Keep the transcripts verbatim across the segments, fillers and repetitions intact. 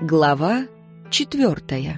Глава четвертая.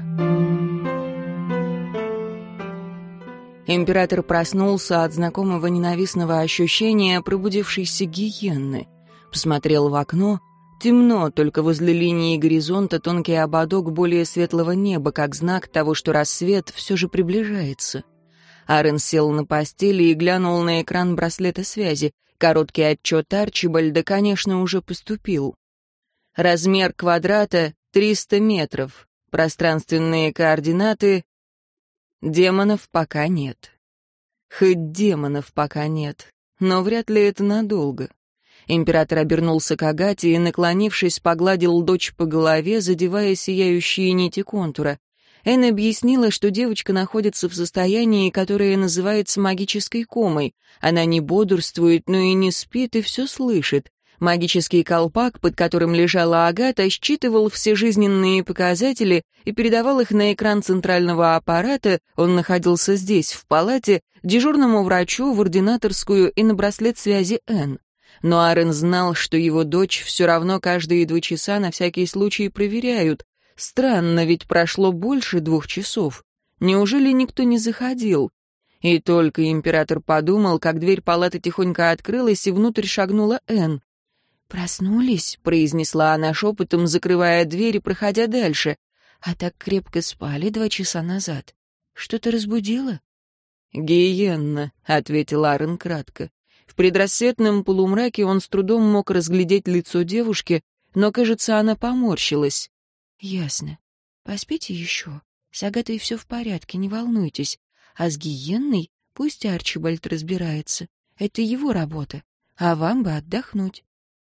Император проснулся от знакомого ненавистного ощущения пробудившейся гиенны. Посмотрел в окно. Темно, только возле линии горизонта тонкий ободок более светлого неба, как знак того, что рассвет все же приближается. Арен сел на постели и глянул на экран браслета связи. Короткий отчет Арчибальда, конечно, уже поступил. Размер квадрата — триста метров. Пространственные координаты — демонов пока нет. Хоть демонов пока нет, но вряд ли это надолго. Император обернулся к Агате и, наклонившись, погладил дочь по голове, задевая сияющие нити контура. Энн объяснила, что девочка находится в состоянии, которое называется магической комой. Она не бодрствует, но и не спит, и все слышит. Магический колпак, под которым лежала Агата, считывал все жизненные показатели и передавал их на экран центрального аппарата, он находился здесь, в палате, дежурному врачу, в ординаторскую и на браслет связи Энн. Но Арен знал, что его дочь все равно каждые два часа на всякий случай проверяют. Странно, ведь прошло больше двух часов. Неужели никто не заходил? И только император подумал, как дверь палаты тихонько открылась, и внутрь шагнула Энн. «Проснулись», — произнесла она шепотом, закрывая дверь и проходя дальше. «А так крепко спали два часа назад. Что-то разбудило?» «Гиенна», — ответил Арен кратко. В предрассветном полумраке он с трудом мог разглядеть лицо девушки, но, кажется, она поморщилась. «Ясно. Поспите еще. С Агатой все в порядке, не волнуйтесь. А с гиенной пусть Арчибальд разбирается. Это его работа. А вам бы отдохнуть».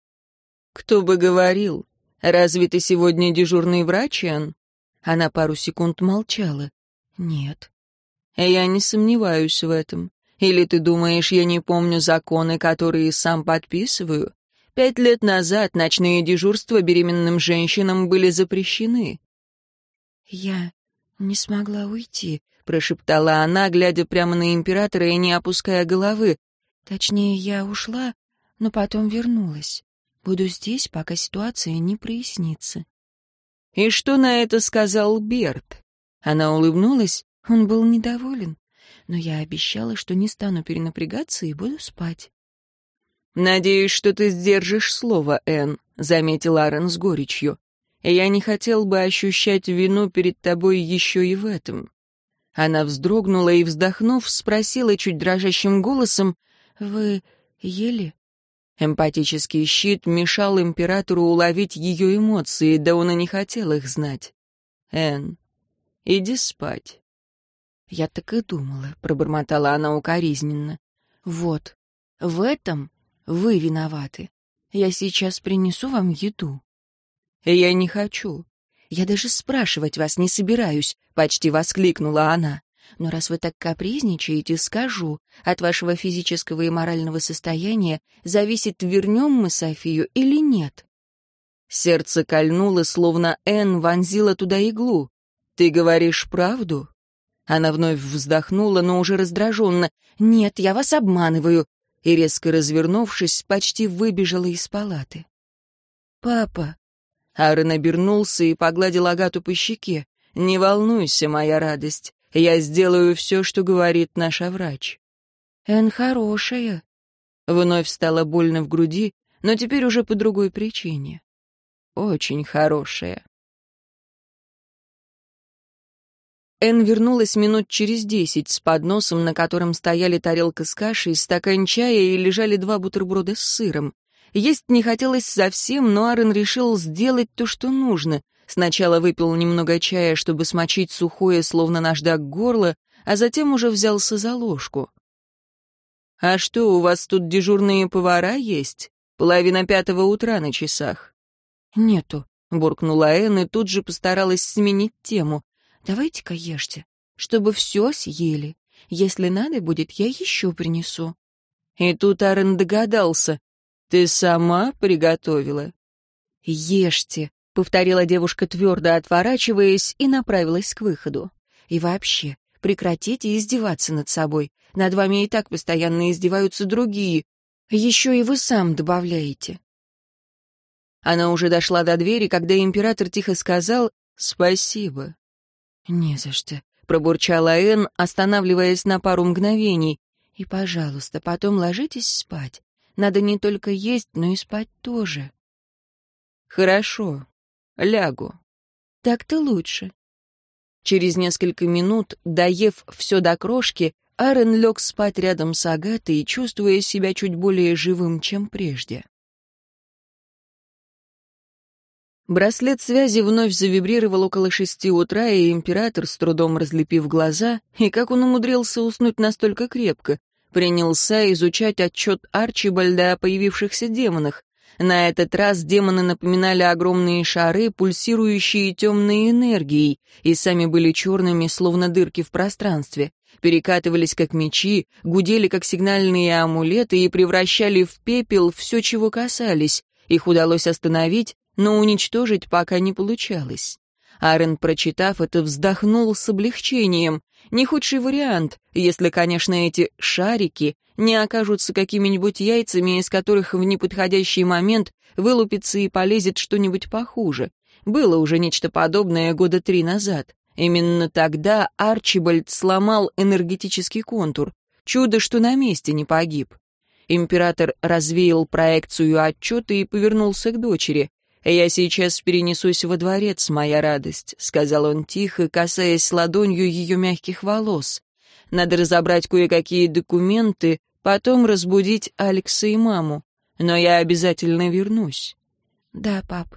«Кто бы говорил? Разве ты сегодня дежурный врач, Энн?» Она пару секунд молчала. «Нет». «Я не сомневаюсь в этом. Или ты думаешь, я не помню законы, которые сам подписываю? Пять лет назад ночные дежурства беременным женщинам были запрещены». «Я не смогла уйти», — прошептала она, глядя прямо на императора и не опуская головы. «Точнее, я ушла, но потом вернулась. Буду здесь, пока ситуация не прояснится». «И что на это сказал Берт?» Она улыбнулась, он был недоволен. Но я обещала, что не стану перенапрягаться и буду спать. «Надеюсь, что ты сдержишь слово, Энн», — заметил Арен с горечью. «Я не хотел бы ощущать вину перед тобой еще и в этом». Она вздрогнула и, вздохнув, спросила чуть дрожащим голосом: «Вы ели?» Эмпатический щит мешал императору уловить ее эмоции, да он и не хотел их знать. «Энн, иди спать». «Я так и думала», — пробормотала она укоризненно. «Вот, в этом вы виноваты. Я сейчас принесу вам еду». «Я не хочу». «Я даже спрашивать вас не собираюсь», — почти воскликнула она. «Но раз вы так капризничаете, скажу, от вашего физического и морального состояния зависит, вернем мы Софию или нет». Сердце кольнуло, словно Энн вонзила туда иглу. «Ты говоришь правду?» Она вновь вздохнула, но уже раздраженно. «Нет, я вас обманываю», и, резко развернувшись, почти выбежала из палаты. «Папа!» Арен обернулся и погладил Агату по щеке. «Не волнуйся, моя радость. Я сделаю все, что говорит наша врач». «Энн хорошая». Вновь стало больно в груди, но теперь уже по другой причине. «Очень хорошая». Энн вернулась минут через десять с подносом, на котором стояли тарелка с кашей, стакан чая и лежали два бутерброда с сыром. Есть не хотелось совсем, но Арен решил сделать то, что нужно. Сначала выпил немного чая, чтобы смочить сухое, словно наждак, горло, а затем уже взялся за ложку. «А что, у вас тут дежурные повара есть? Половина пятого утра на часах». «Нету», — буркнула Энн и тут же постаралась сменить тему. «Давайте-ка ешьте, чтобы все съели. Если надо будет, я еще принесу». И тут Арен догадался. «Ты сама приготовила?» «Ешьте», — повторила девушка твердо, отворачиваясь, и направилась к выходу. «И вообще, прекратите издеваться над собой. Над вами и так постоянно издеваются другие. Еще и вы сам добавляете». Она уже дошла до двери, когда император тихо сказал «Спасибо». «Не за что», — пробурчала Энн, останавливаясь на пару мгновений. «И, пожалуйста, потом ложитесь спать. Надо не только есть, но и спать тоже». «Хорошо, лягу». «Так-то лучше». Через несколько минут, доев все до крошки, Аарон лег спать рядом с Агатой, чувствуя себя чуть более живым, чем прежде. Браслет связи вновь завибрировал около шести утра, и император, с трудом разлепив глаза, и как он умудрился уснуть настолько крепко, принялся изучать отчет Арчибальда о появившихся демонах. На этот раз демоны напоминали огромные шары, пульсирующие темной энергией, и сами были черными, словно дырки в пространстве. Перекатывались как мечи, гудели как сигнальные амулеты и превращали в пепел все, чего касались. Их удалось остановить, но уничтожить пока не получалось. Аарон, прочитав это, вздохнул с облегчением. Не худший вариант, если, конечно, эти «шарики» не окажутся какими-нибудь яйцами, из которых в неподходящий момент вылупится и полезет что-нибудь похуже. Было уже нечто подобное года три назад. Именно тогда Арчибальд сломал энергетический контур. Чудо, что на месте не погиб. Император развеял проекцию отчета и повернулся к дочери. «Я сейчас перенесусь во дворец, моя радость», — сказал он тихо, касаясь ладонью ее мягких волос. «Надо разобрать кое-какие документы, потом разбудить Алекса и маму. Но я обязательно вернусь». «Да, пап».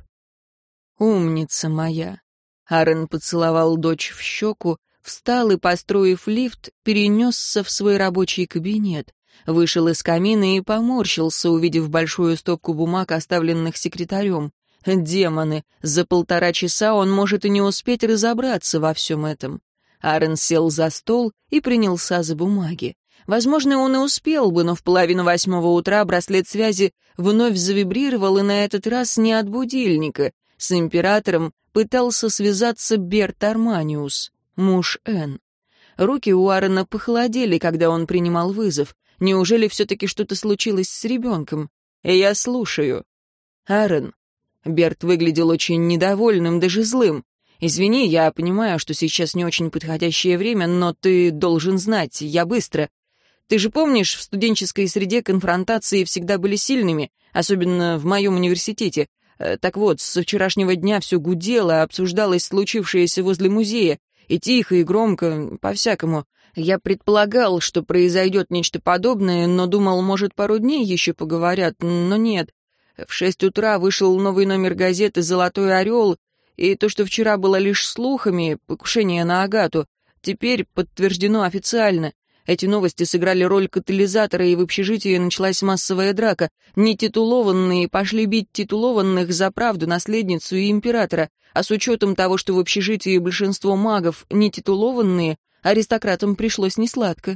«Умница моя». Аарон поцеловал дочь в щеку, встал и, построив лифт, перенесся в свой рабочий кабинет. Вышел из камина и поморщился, увидев большую стопку бумаг, оставленных секретарем. Демоны, за полтора часа он может и не успеть разобраться во всем этом. Аарон сел за стол и принялся за бумаги. Возможно, он и успел бы, но в половину восьмого утра браслет связи вновь завибрировал, и на этот раз не от будильника. С императором пытался связаться Берт Арманиус, муж Энн. Руки у Аарона похолодели, когда он принимал вызов. Неужели все-таки что-то случилось с ребенком? «Я слушаю». «Аарон». Берт выглядел очень недовольным, даже злым. «Извини, я понимаю, что сейчас не очень подходящее время, но ты должен знать, я быстро. Ты же помнишь, в студенческой среде конфронтации всегда были сильными, особенно в моем университете. Так вот, со вчерашнего дня все гудело, обсуждалось случившееся возле музея. И тихо, и громко, по-всякому. Я предполагал, что произойдет нечто подобное, но думал, может, пару дней еще поговорят, но нет. В шесть утра вышел новый номер газеты «Золотой орел», и то, что вчера было лишь слухами, покушение на Агату, теперь подтверждено официально. Эти новости сыграли роль катализатора, и в общежитии началась массовая драка. Нетитулованные пошли бить титулованных за правду, наследницу и императора, а с учетом того, что в общежитии большинство магов нетитулованные, аристократам пришлось несладко.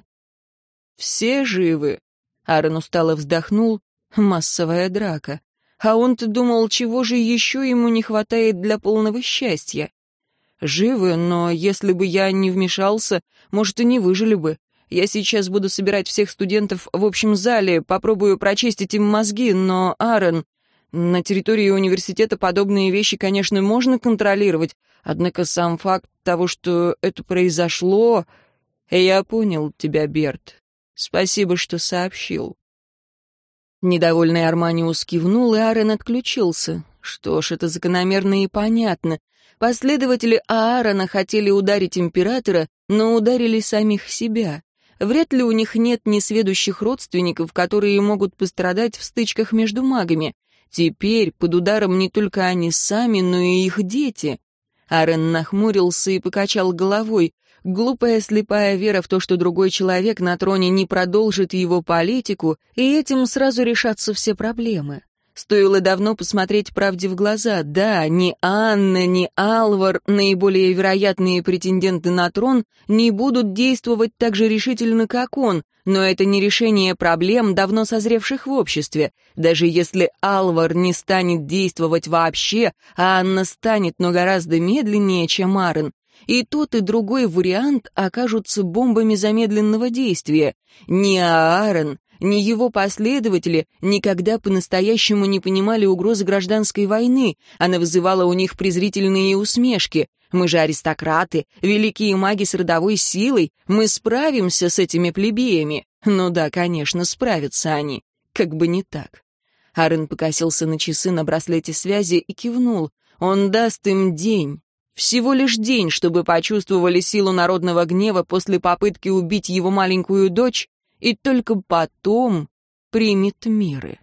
«Все живы?» Аарон устало вздохнул. Массовая драка. А он-то думал, чего же еще ему не хватает для полного счастья. Живы, но если бы я не вмешался, может, и не выжили бы. Я сейчас буду собирать всех студентов в общем зале, попробую прочистить им мозги, но, Аарон, на территории университета подобные вещи, конечно, можно контролировать, однако сам факт того, что это произошло... Я понял тебя, Берт. Спасибо, что сообщил. Недовольный Арманиус кивнул, и Аарон отключился. Что ж, это закономерно и понятно. Последователи Аарона хотели ударить императора, но ударили самих себя. Вряд ли у них нет несведущих родственников, которые могут пострадать в стычках между магами. Теперь под ударом не только они сами, но и их дети. Аарон нахмурился и покачал головой. Глупая слепая вера в то, что другой человек на троне не продолжит его политику, и этим сразу решатся все проблемы. Стоило давно посмотреть правде в глаза. Да, ни Анна, ни Алвар, наиболее вероятные претенденты на трон, не будут действовать так же решительно, как он, но это не решение проблем, давно созревших в обществе. Даже если Алвар не станет действовать вообще, а Анна станет, но гораздо медленнее, чем Аарон, И тот, и другой вариант окажутся бомбами замедленного действия. Ни Аарон, ни его последователи никогда по-настоящему не понимали угрозы гражданской войны. Она вызывала у них презрительные усмешки. Мы же аристократы, великие маги с родовой силой, мы справимся с этими плебеями. Ну да, конечно, справятся они. Как бы не так. Аарон покосился на часы на браслете связи и кивнул. Он даст им день. Всего лишь день, чтобы почувствовали силу народного гнева после попытки убить его маленькую дочь, и только потом примет меры.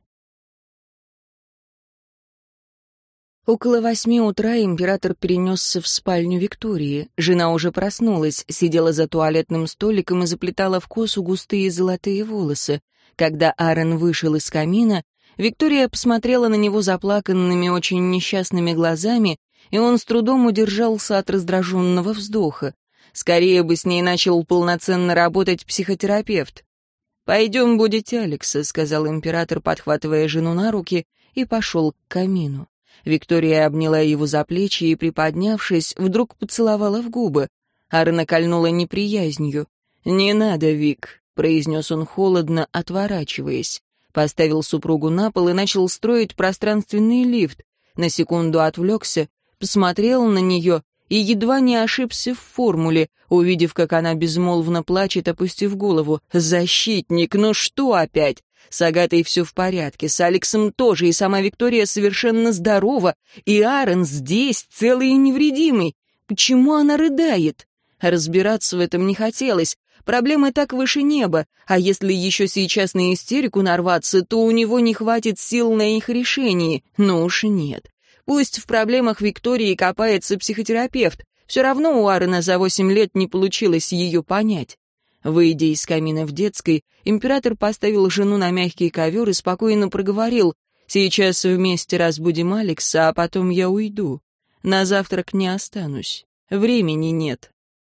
Около восьми утра император перенесся в спальню Виктории. Жена уже проснулась, сидела за туалетным столиком и заплетала в косу густые золотые волосы. Когда Аарон вышел из камина, Виктория посмотрела на него заплаканными, очень несчастными глазами, и он с трудом удержался от раздраженного вздоха. Скорее бы с ней начал полноценно работать психотерапевт. «Пойдем будить Алекса», — сказал император, подхватывая жену на руки, и пошел к камину. Виктория обняла его за плечи и, приподнявшись, вдруг поцеловала в губы. Аарона кольнула неприязнью. «Не надо, Вик», — произнес он холодно, отворачиваясь. Поставил супругу на пол и начал строить пространственный лифт. На секунду отвлекся, посмотрел на нее и едва не ошибся в формуле, увидев, как она безмолвно плачет, опустив голову. «Защитник, ну что опять? С Агатой все в порядке, с Алексом тоже, и сама Виктория совершенно здорова, и Аарон здесь, целый и невредимый. Почему она рыдает?» Разбираться в этом не хотелось. Проблемы так выше неба, а если еще сейчас на истерику нарваться, то у него не хватит сил на их решение. Ну уж нет. Пусть в проблемах Виктории копается психотерапевт, все равно у Аарона за восемь лет не получилось ее понять. Выйдя из камина в детской, император поставил жену на мягкий ковер и спокойно проговорил: «Сейчас вместе разбудим Алекса, а потом я уйду. На завтрак не останусь. Времени нет».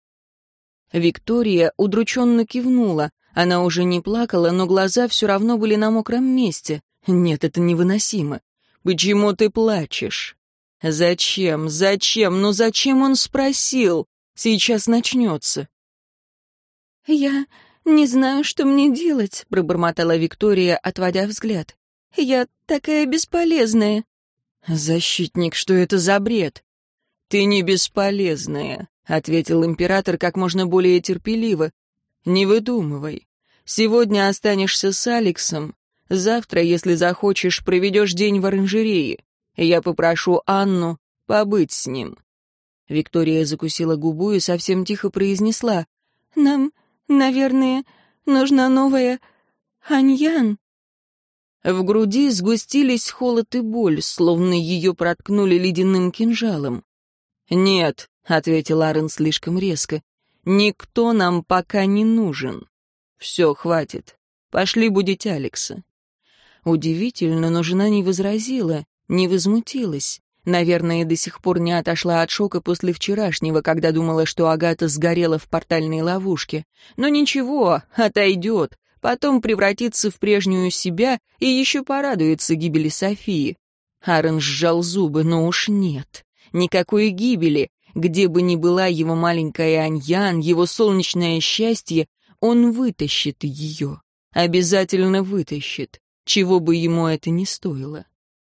Виктория удрученно кивнула. Она уже не плакала, но глаза все равно были на мокром месте. Нет, это невыносимо. «Почему ты плачешь?» «Зачем? Зачем? Ну зачем он спросил? Сейчас начнется». «Я не знаю, что мне делать», — пробормотала Виктория, отводя взгляд. «Я такая бесполезная». «Защитник, что это за бред?» «Ты не бесполезная», — ответил император как можно более терпеливо. «Не выдумывай. Сегодня останешься с Алексом. Завтра, если захочешь, проведешь день в оранжерее. Я попрошу Анну побыть с ним». Виктория закусила губу и совсем тихо произнесла: «Нам, наверное, нужна новая Аньян». В груди сгустились холод и боль, словно ее проткнули ледяным кинжалом. «Нет», — ответил Аарон слишком резко, — «никто нам пока не нужен. Все, хватит. Пошли будить Алекса». Удивительно, но жена не возразила, не возмутилась. Наверное, до сих пор не отошла от шока после вчерашнего, когда думала, что Агата сгорела в портальной ловушке. Но ничего, отойдет, потом превратится в прежнюю себя и еще порадуется гибели Софии. Аарон сжал зубы, но уж нет. Никакой гибели. Где бы ни была его маленькая Аньян, его солнечное счастье, он вытащит ее. Обязательно вытащит, чего бы ему это ни стоило.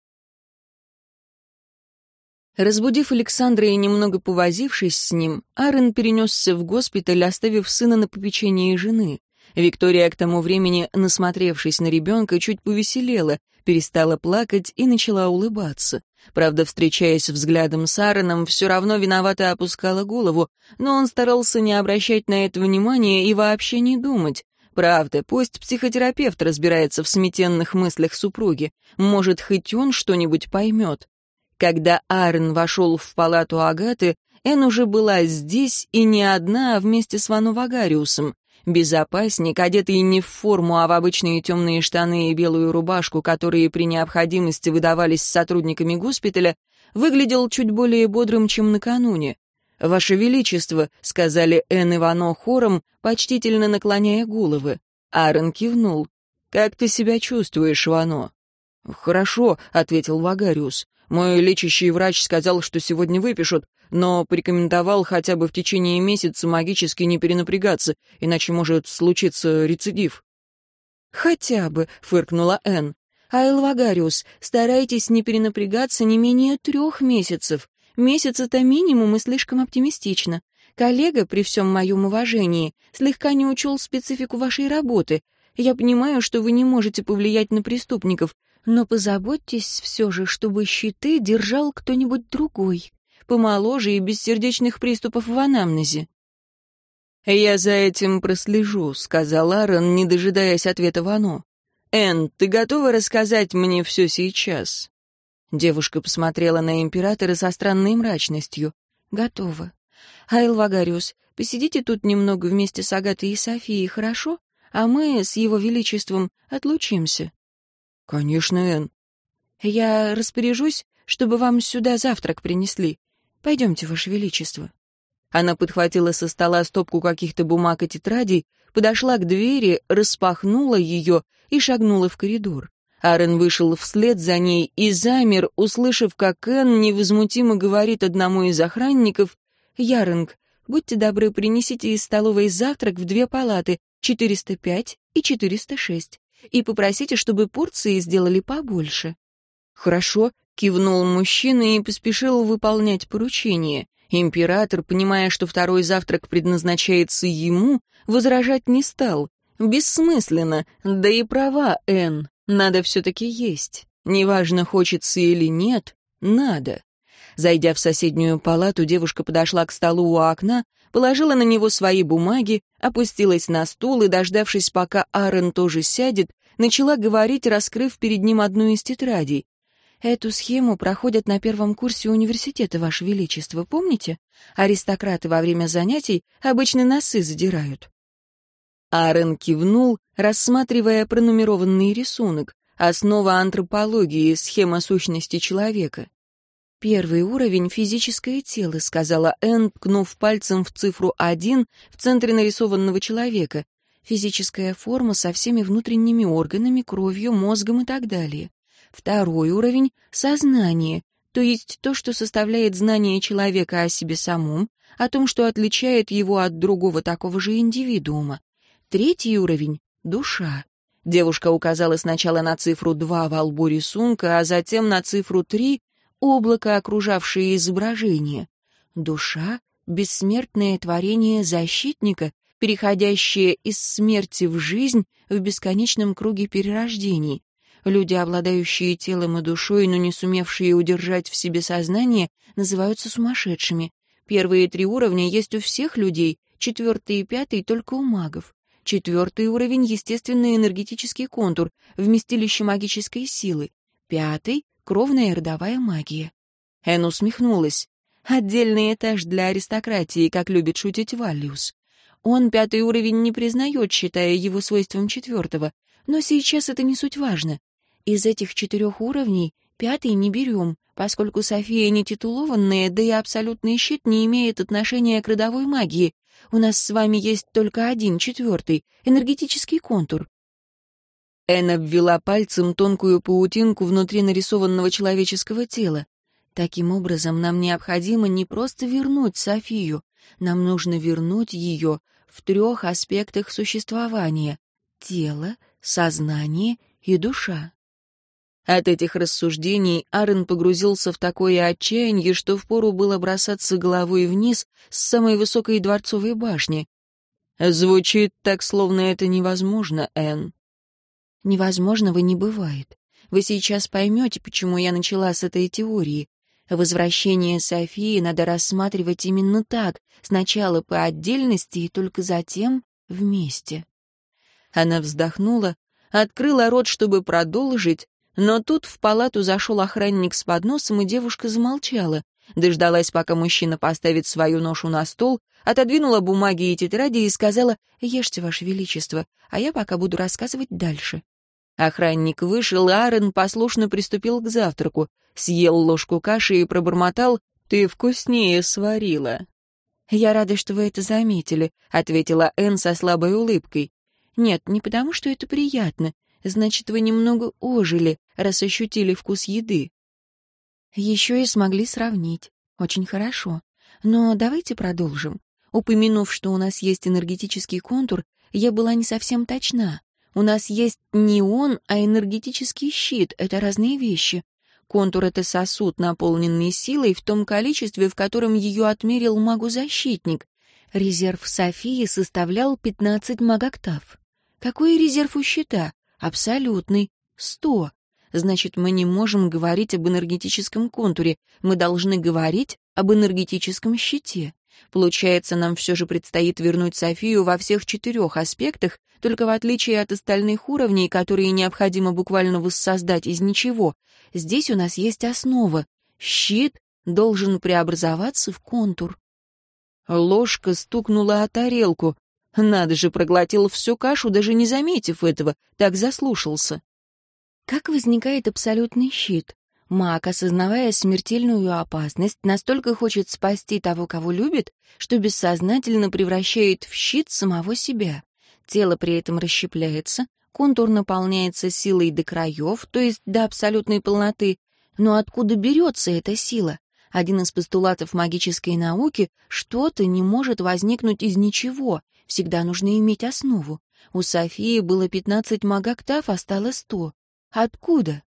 Разбудив Александра и немного повозившись с ним, Аарон перенесся в госпиталь, оставив сына на попечении жены. Виктория, к тому времени, насмотревшись на ребенка, чуть повеселела, перестала плакать и начала улыбаться. Правда, встречаясь взглядом с Аароном, все равно виновато опускала голову, но он старался не обращать на это внимания и вообще не думать. Правда, пусть психотерапевт разбирается в смятенных мыслях супруги, может, хоть он что-нибудь поймет. Когда Аарон вошел в палату Агаты, Энн уже была здесь и не одна, а вместе с Вану Вагариусом. Безопасник, одетый не в форму, а в обычные темные штаны и белую рубашку, которые при необходимости выдавались сотрудниками госпиталя, выглядел чуть более бодрым, чем накануне. «Ваше Величество», — сказали Энн и Вано хором, почтительно наклоняя головы. Аарон кивнул. «Как ты себя чувствуешь, Вано?» «Хорошо», — ответил Вагариус. «Мой лечащий врач сказал, что сегодня выпишут. но порекомендовал хотя бы в течение месяца магически не перенапрягаться, иначе может случиться рецидив». «Хотя бы», — фыркнула Энн. «Айл Вагариус, старайтесь не перенапрягаться не менее трех месяцев. Месяц — это минимум и слишком оптимистично. Коллега, при всем моем уважении, слегка не учел специфику вашей работы. Я понимаю, что вы не можете повлиять на преступников, но позаботьтесь все же, чтобы щиты держал кто-нибудь другой, помоложе и без сердечных приступов в анамнезе». «Я за этим прослежу», — сказал Аарон, не дожидаясь ответа Вано. «Энн, ты готова рассказать мне все сейчас?» Девушка посмотрела на императора со странной мрачностью. «Готова. Айл Вагариус, посидите тут немного вместе с Агатой и Софией, хорошо? А мы с его величеством отлучимся». «Конечно, Энн». «Я распоряжусь, чтобы вам сюда завтрак принесли. Пойдемте, ваше величество». Она подхватила со стола стопку каких-то бумаг и тетрадей, подошла к двери, распахнула ее и шагнула в коридор. Аарон вышел вслед за ней и замер, услышав, как Энн невозмутимо говорит одному из охранников: «Яринг, будьте добры, принесите из столовой завтрак в две палаты, четыреста пять и четыреста шесть, и попросите, чтобы порции сделали побольше». «Хорошо», — кивнул мужчина и поспешил выполнять поручение. Император, понимая, что второй завтрак предназначается ему, возражать не стал. Бессмысленно, да и права Энн. Надо все-таки есть. Неважно, хочется или нет, надо. Зайдя в соседнюю палату, девушка подошла к столу у окна, положила на него свои бумаги, опустилась на стул и, дождавшись, пока Аарон тоже сядет, начала говорить, раскрыв перед ним одну из тетрадей. «Эту схему проходят на первом курсе университета, Ваше Величество, помните? Аристократы во время занятий обычно носы задирают». Аарон кивнул, рассматривая пронумерованный рисунок. Основа антропологии, схема сущности человека. «Первый уровень — физическое тело», — сказала Энн, ткнув пальцем в цифру один в центре нарисованного человека. «Физическая форма со всеми внутренними органами, кровью, мозгом и так далее. Второй уровень — сознание, то есть то, что составляет знание человека о себе самом, о том, что отличает его от другого такого же индивидуума. Третий уровень — душа». Девушка указала сначала на цифру два во лбу рисунка, а затем на цифру три — облако, окружавшее изображение. Душа — бессмертное творение защитника, переходящее из смерти в жизнь в бесконечном круге перерождений. Люди, обладающие телом и душой, но не сумевшие удержать в себе сознание, называются сумасшедшими. Первые три уровня есть у всех людей, четвертый и пятый только у магов. Четвертый уровень — естественный энергетический контур, вместилище магической силы. Пятый — кровная и родовая магия. Энн усмехнулась. Отдельный этаж для аристократии, как любит шутить Валлиус. Он пятый уровень не признает, считая его свойством четвертого, но сейчас это не суть важно. Из этих четырех уровней пятый не берем, поскольку София не титулованная, да и абсолютный щит не имеет отношения к родовой магии. У нас с вами есть только один, четвертый, энергетический контур. Энн обвела пальцем тонкую паутинку внутри нарисованного человеческого тела. Таким образом, нам необходимо не просто вернуть Софию, нам нужно вернуть ее в трех аспектах существования — тело, сознание и душа. От этих рассуждений Аарон погрузился в такое отчаяние, что впору было бросаться головой вниз с самой высокой дворцовой башни. «Звучит так, словно это невозможно, Энн». «Невозможного не бывает. Вы сейчас поймете, почему я начала с этой теории. Возвращение Софии надо рассматривать именно так, сначала по отдельности и только затем вместе». Она вздохнула, открыла рот, чтобы продолжить, но тут в палату зашел охранник с подносом, и девушка замолчала, дождалась, пока мужчина поставит свою ношу на стол, отодвинула бумаги и тетради и сказала: «Ешьте, Ваше Величество, а я пока буду рассказывать дальше». Охранник вышел, и Аарон послушно приступил к завтраку, съел ложку каши и пробормотал: «Ты вкуснее сварила». «Я рада, что вы это заметили», — ответила Энн со слабой улыбкой. «Нет, не потому, что это приятно. Значит, вы немного ожили, раз ощутили вкус еды. Еще и смогли сравнить. Очень хорошо. Но давайте продолжим. Упомянув, что у нас есть энергетический контур, я была не совсем точна. У нас есть не он, а энергетический щит. Это разные вещи. Контур — это сосуд, наполненный силой в том количестве, в котором ее отмерил магу-защитник. Резерв Софии составлял пятнадцать магоктав. Какой резерв у щита? Абсолютный. Сто. Значит, мы не можем говорить об энергетическом контуре. Мы должны говорить об энергетическом щите. Получается, нам все же предстоит вернуть Софию во всех четырех аспектах, только в отличие от остальных уровней, которые необходимо буквально воссоздать из ничего. Здесь у нас есть основа. Щит должен преобразоваться в контур. Ложка стукнула о тарелку. Надо же, проглотил всю кашу, даже не заметив этого, так заслушался. Как возникает абсолютный щит? Маг, осознавая смертельную опасность, настолько хочет спасти того, кого любит, что бессознательно превращает в щит самого себя. Тело при этом расщепляется, контур наполняется силой до краев, то есть до абсолютной полноты. Но откуда берется эта сила? Один из постулатов магической науки — что-то не может возникнуть из ничего, всегда нужно иметь основу. У Софии было пятнадцать магоктав, а стало сто. Откуда?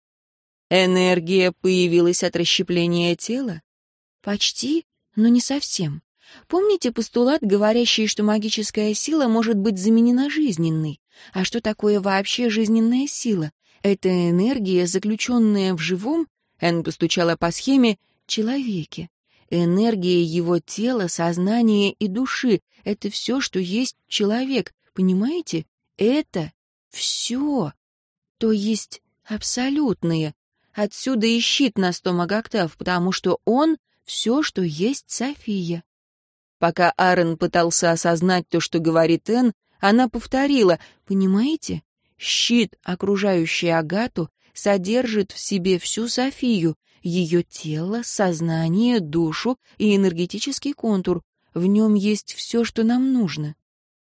Энергия появилась от расщепления тела? Почти, но не совсем. Помните постулат, говорящий, что магическая сила может быть заменена жизненной? А что такое вообще жизненная сила? Это энергия, заключенная в живом, Энн постучала по схеме, человеке. Энергия его тела, сознания и души — это все, что есть человек, понимаете? Это все. То есть абсолютное. Отсюда и щит на сто магоктав, потому что он — все, что есть София. Пока Аарон пытался осознать то, что говорит Энн, она повторила, понимаете? Щит, окружающий Агату, содержит в себе всю Софию, ее тело, сознание, душу и энергетический контур. В нем есть все, что нам нужно.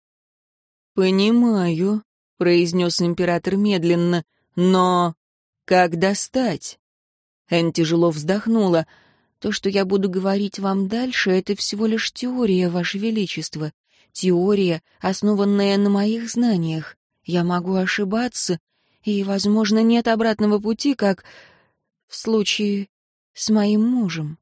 «Понимаю», — произнес император медленно, — «но как достать?» Энн тяжело вздохнула. «То, что я буду говорить вам дальше, это всего лишь теория, Ваше Величество. Теория, основанная на моих знаниях. Я могу ошибаться, и, возможно, нет обратного пути, как в случае с моим мужем».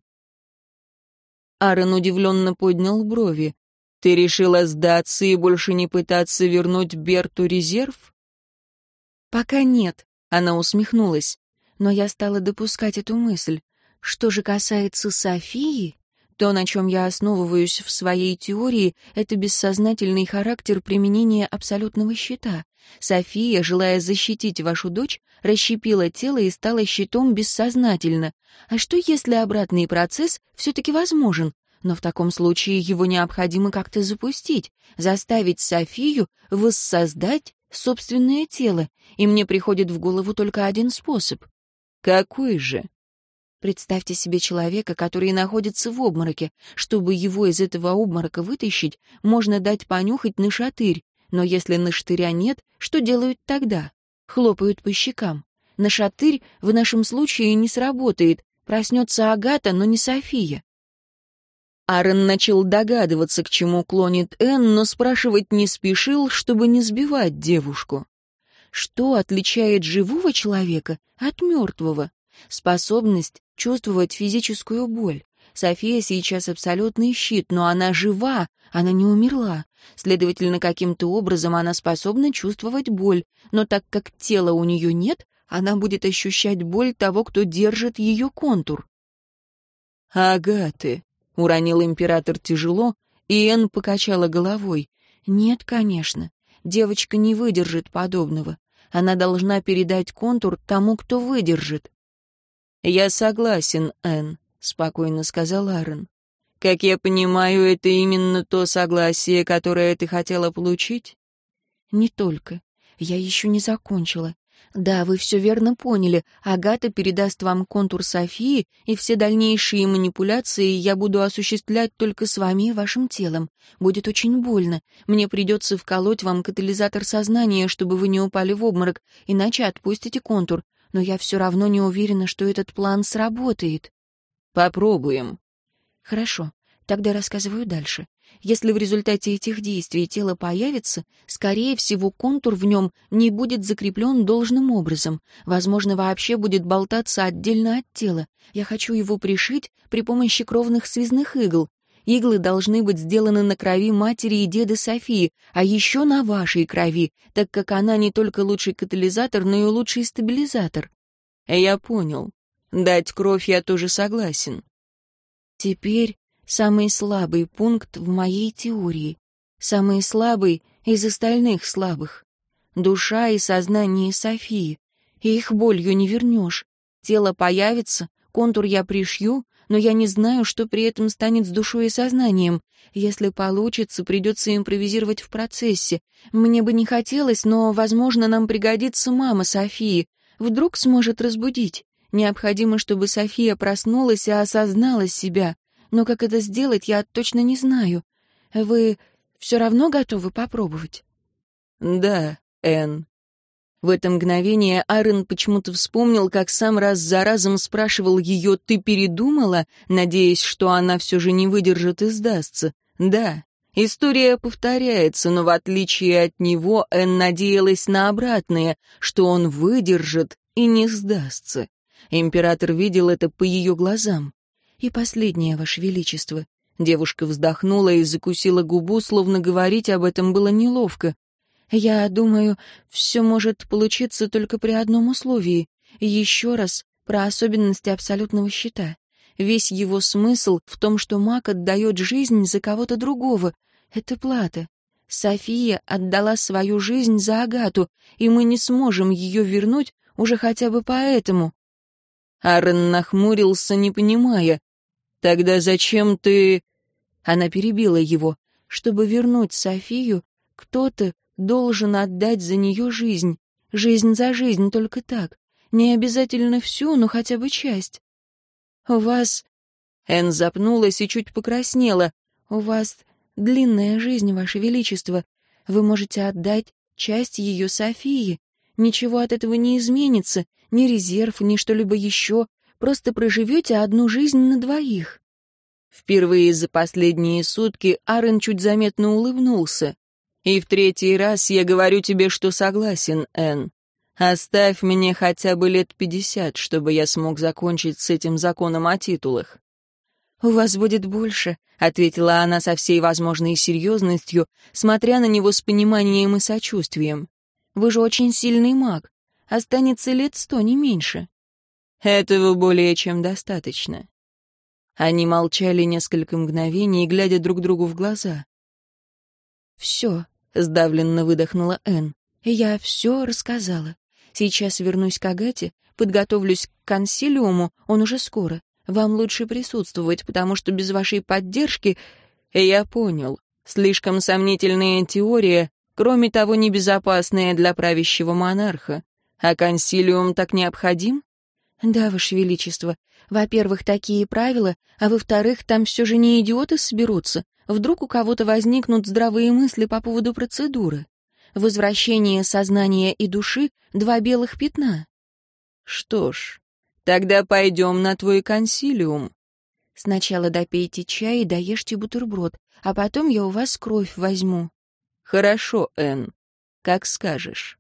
Аарон удивленно поднял брови. «Ты решила сдаться и больше не пытаться вернуть Берту резерв?» «Пока нет», — она усмехнулась. «Но я стала допускать эту мысль. Что же касается Софии, то, на чем я основываюсь в своей теории, это бессознательный характер применения абсолютного щита. София, желая защитить вашу дочь, расщепила тело и стала щитом бессознательно. А что, если обратный процесс все-таки возможен? Но в таком случае его необходимо как-то запустить, заставить Софию воссоздать собственное тело, и мне приходит в голову только один способ. Какой же? Представьте себе человека, который находится в обмороке. Чтобы его из этого обморока вытащить, можно дать понюхать нашатырь. Но если нашатыря нет, что делают тогда? Хлопают по щекам. Нашатырь в нашем случае не сработает. Проснется Агата, но не София. Аарон начал догадываться, к чему клонит Энн, но спрашивать не спешил, чтобы не сбивать девушку. Что отличает живого человека от мертвого? Способность чувствовать физическую боль. София сейчас абсолютный щит, но она жива, она не умерла. Следовательно, каким-то образом она способна чувствовать боль, но так как тела у нее нет, она будет ощущать боль того, кто держит ее контур. «Агаты», — уронил император тяжело, и Энн покачала головой. «Нет, конечно, девочка не выдержит подобного. Она должна передать контур тому, кто выдержит». «Я согласен, Энн», — спокойно сказал Аарон. «Как я понимаю, это именно то согласие, которое ты хотела получить?» «Не только. Я еще не закончила. Да, вы все верно поняли. Агата передаст вам контур Софии, и все дальнейшие манипуляции я буду осуществлять только с вами и вашим телом. Будет очень больно. Мне придется вколоть вам катализатор сознания, чтобы вы не упали в обморок, иначе отпустите контур. Но я все равно не уверена, что этот план сработает». «Попробуем». «Хорошо. Тогда рассказываю дальше. Если в результате этих действий тело появится, скорее всего, контур в нем не будет закреплен должным образом. Возможно, вообще будет болтаться отдельно от тела. Я хочу его пришить при помощи кровных связных игл. Иглы должны быть сделаны на крови матери и деда Софии, а еще на вашей крови, так как она не только лучший катализатор, но и лучший стабилизатор. Я понял. Дать кровь я тоже согласен. Теперь самый слабый пункт в моей теории. Самый слабый из остальных слабых. Душа и сознание Софии. И их болью не вернешь. Тело появится, контур я пришью, но я не знаю, что при этом станет с душой и сознанием. Если получится, придется импровизировать в процессе. Мне бы не хотелось, но, возможно, нам пригодится мама Софии. Вдруг сможет разбудить. Необходимо, чтобы София проснулась и осознала себя. Но как это сделать, я точно не знаю. Вы все равно готовы попробовать? Да, Энн. В это мгновение Аарон почему-то вспомнил, как сам раз за разом спрашивал ее: «Ты передумала?», надеясь, что она все же не выдержит и сдастся. Да, история повторяется, но в отличие от него Энн надеялась на обратное, что он выдержит и не сдастся. Император видел это по ее глазам. «И последнее, Ваше Величество». Девушка вздохнула и закусила губу, словно говорить об этом было неловко. «Я думаю, все может получиться только при одном условии. Еще раз про особенности абсолютного щита. Весь его смысл в том, что маг отдает жизнь за кого-то другого. Это плата. София отдала свою жизнь за Агату, и мы не сможем ее вернуть уже хотя бы поэтому». Аарон нахмурился, не понимая. «Тогда зачем ты...» Она перебила его. «Чтобы вернуть Софию, кто-то должен отдать за нее жизнь. Жизнь за жизнь, только так. Не обязательно всю, но хотя бы часть. У вас...» Энн запнулась и чуть покраснела. «У вас длинная жизнь, Ваше Величество. Вы можете отдать часть ее Софии. Ничего от этого не изменится, ни резерв, ни что-либо еще. Просто проживете одну жизнь на двоих». Впервые за последние сутки Аарон чуть заметно улыбнулся. «И в третий раз я говорю тебе, что согласен, Энн. Оставь мне хотя бы лет пятьдесят, чтобы я смог закончить с этим законом о титулах». «У вас будет больше», — ответила она со всей возможной серьезностью, смотря на него с пониманием и сочувствием. «Вы же очень сильный маг. Останется лет сто, не меньше». «Этого более чем достаточно». Они молчали несколько мгновений, глядя друг другу в глаза. «Все», — сдавленно выдохнула Энн. «Я все рассказала. Сейчас вернусь к Агате, подготовлюсь к консилиуму, он уже скоро. Вам лучше присутствовать, потому что без вашей поддержки...» «Я понял. Слишком сомнительная теория, кроме того, небезопасная для правящего монарха. А консилиум так необходим?» «Да, Ваше Величество. Во-первых, такие правила, а во-вторых, там все же не идиоты соберутся. Вдруг у кого-то возникнут здравые мысли по поводу процедуры. Возвращение сознания и души — два белых пятна». «Что ж, тогда пойдем на твой консилиум». «Сначала допейте чай и доешьте бутерброд, а потом я у вас кровь возьму». «Хорошо, Энн, как скажешь».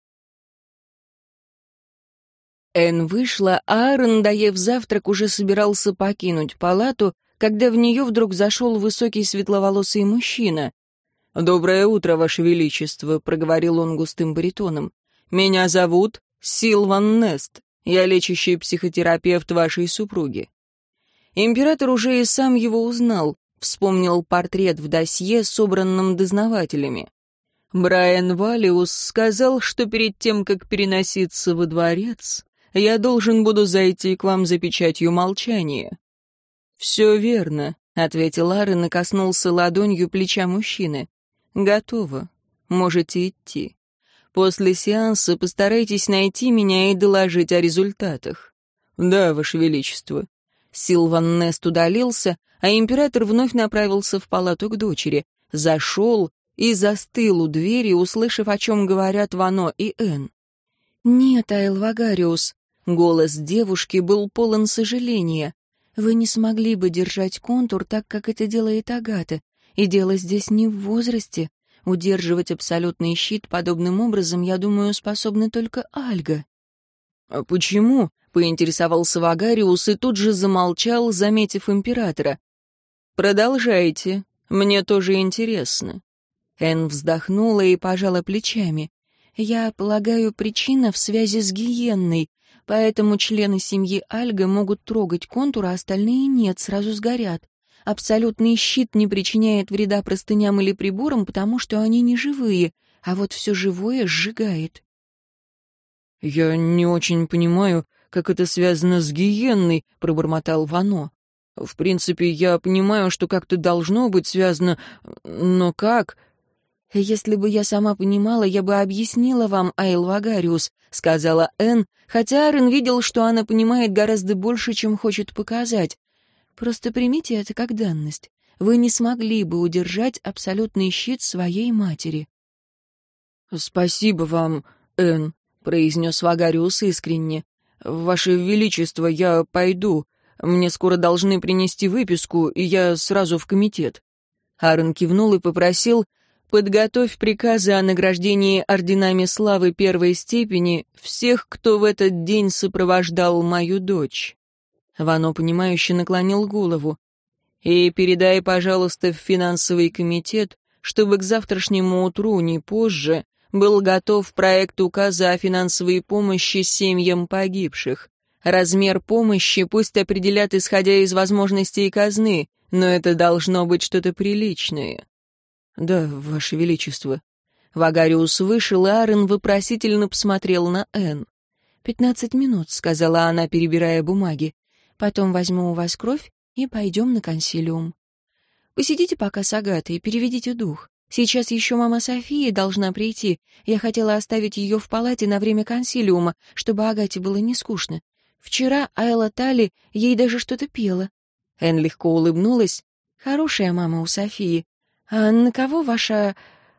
Энн вышла, а Аарон, доев завтрак, уже собирался покинуть палату, когда в нее вдруг зашел высокий светловолосый мужчина. «Доброе утро, Ваше Величество», — проговорил он густым баритоном. «Меня зовут Силван Нест. Я лечащий психотерапевт вашей супруги». Император уже и сам его узнал, вспомнил портрет в досье, собранном дознавателями. Брайан Валиус сказал, что перед тем, как переноситься во дворец, я должен буду зайти к вам за печатью молчания». «Все верно», — ответил Аарон и коснулся ладонью плеча мужчины. «Готово. Можете идти. После сеанса постарайтесь найти меня и доложить о результатах». «Да, Ваше Величество». Силван Нест удалился, а император вновь направился в палату к дочери, зашел и застыл у двери, услышав, о чем говорят Вано и Энн. «Нет, Аэл Вагариус», — голос девушки был полон сожаления. Вы не смогли бы держать контур так, как это делает Агата. И дело здесь не в возрасте. Удерживать абсолютный щит подобным образом, я думаю, способна только Альга». «А почему?» — поинтересовался Вагариус и тут же замолчал, заметив императора. «Продолжайте. Мне тоже интересно». Энн вздохнула и пожала плечами. «Я полагаю, причина в связи с гиенной, поэтому члены семьи Альга могут трогать контур, а остальные нет, сразу сгорят. Абсолютный щит не причиняет вреда простыням или приборам, потому что они не живые, а вот все живое сжигает». «Я не очень понимаю, как это связано с гиенной», — пробормотал Вано. «В принципе, я понимаю, что как-то должно быть связано, но как?» «Если бы я сама понимала, я бы объяснила вам, Айл Вагариус», — сказала Энн, хотя Арен видел, что она понимает гораздо больше, чем хочет показать. «Просто примите это как данность. Вы не смогли бы удержать абсолютный щит своей матери». «Спасибо вам, Энн», — произнес Вагариус искренне. «Ваше Величество, я пойду. Мне скоро должны принести выписку, и я сразу в комитет». Арен кивнул и попросил: «Подготовь приказы о награждении орденами славы первой степени всех, кто в этот день сопровождал мою дочь». Вано, понимающе наклонил голову. «И передай, пожалуйста, в финансовый комитет, чтобы к завтрашнему утру, не позже, был готов проект указа о финансовой помощи семьям погибших. Размер помощи пусть определят, исходя из возможностей казны, но это должно быть что-то приличное». «Да, Ваше Величество». Вагариус вышел, и Арен вопросительно посмотрел на Энн. «Пятнадцать минут», — сказала она, перебирая бумаги. «Потом возьму у вас кровь и пойдем на консилиум. Посидите пока с Агатой, переведите дух. Сейчас еще мама София должна прийти. Я хотела оставить ее в палате на время консилиума, чтобы Агате было не скучно. Вчера Айла Тали ей даже что-то пела». Энн легко улыбнулась. «Хорошая мама у Софии. А на кого ваша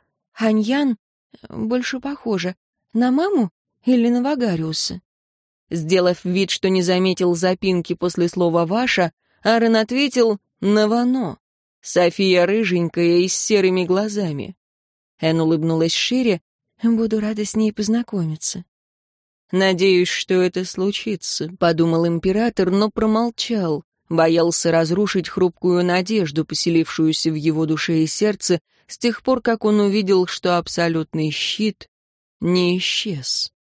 Аньян больше похожа? На маму или на Вагариуса?» Сделав вид, что не заметил запинки после слова «ваша», Арен ответил «на Вано». София рыженькая и с серыми глазами. Энн улыбнулась шире. «Буду рада с ней познакомиться». «Надеюсь, что это случится», — подумал император, но промолчал. Боялся разрушить хрупкую надежду, поселившуюся в его душе и сердце, с тех пор, как он увидел, что абсолютный щит не исчез.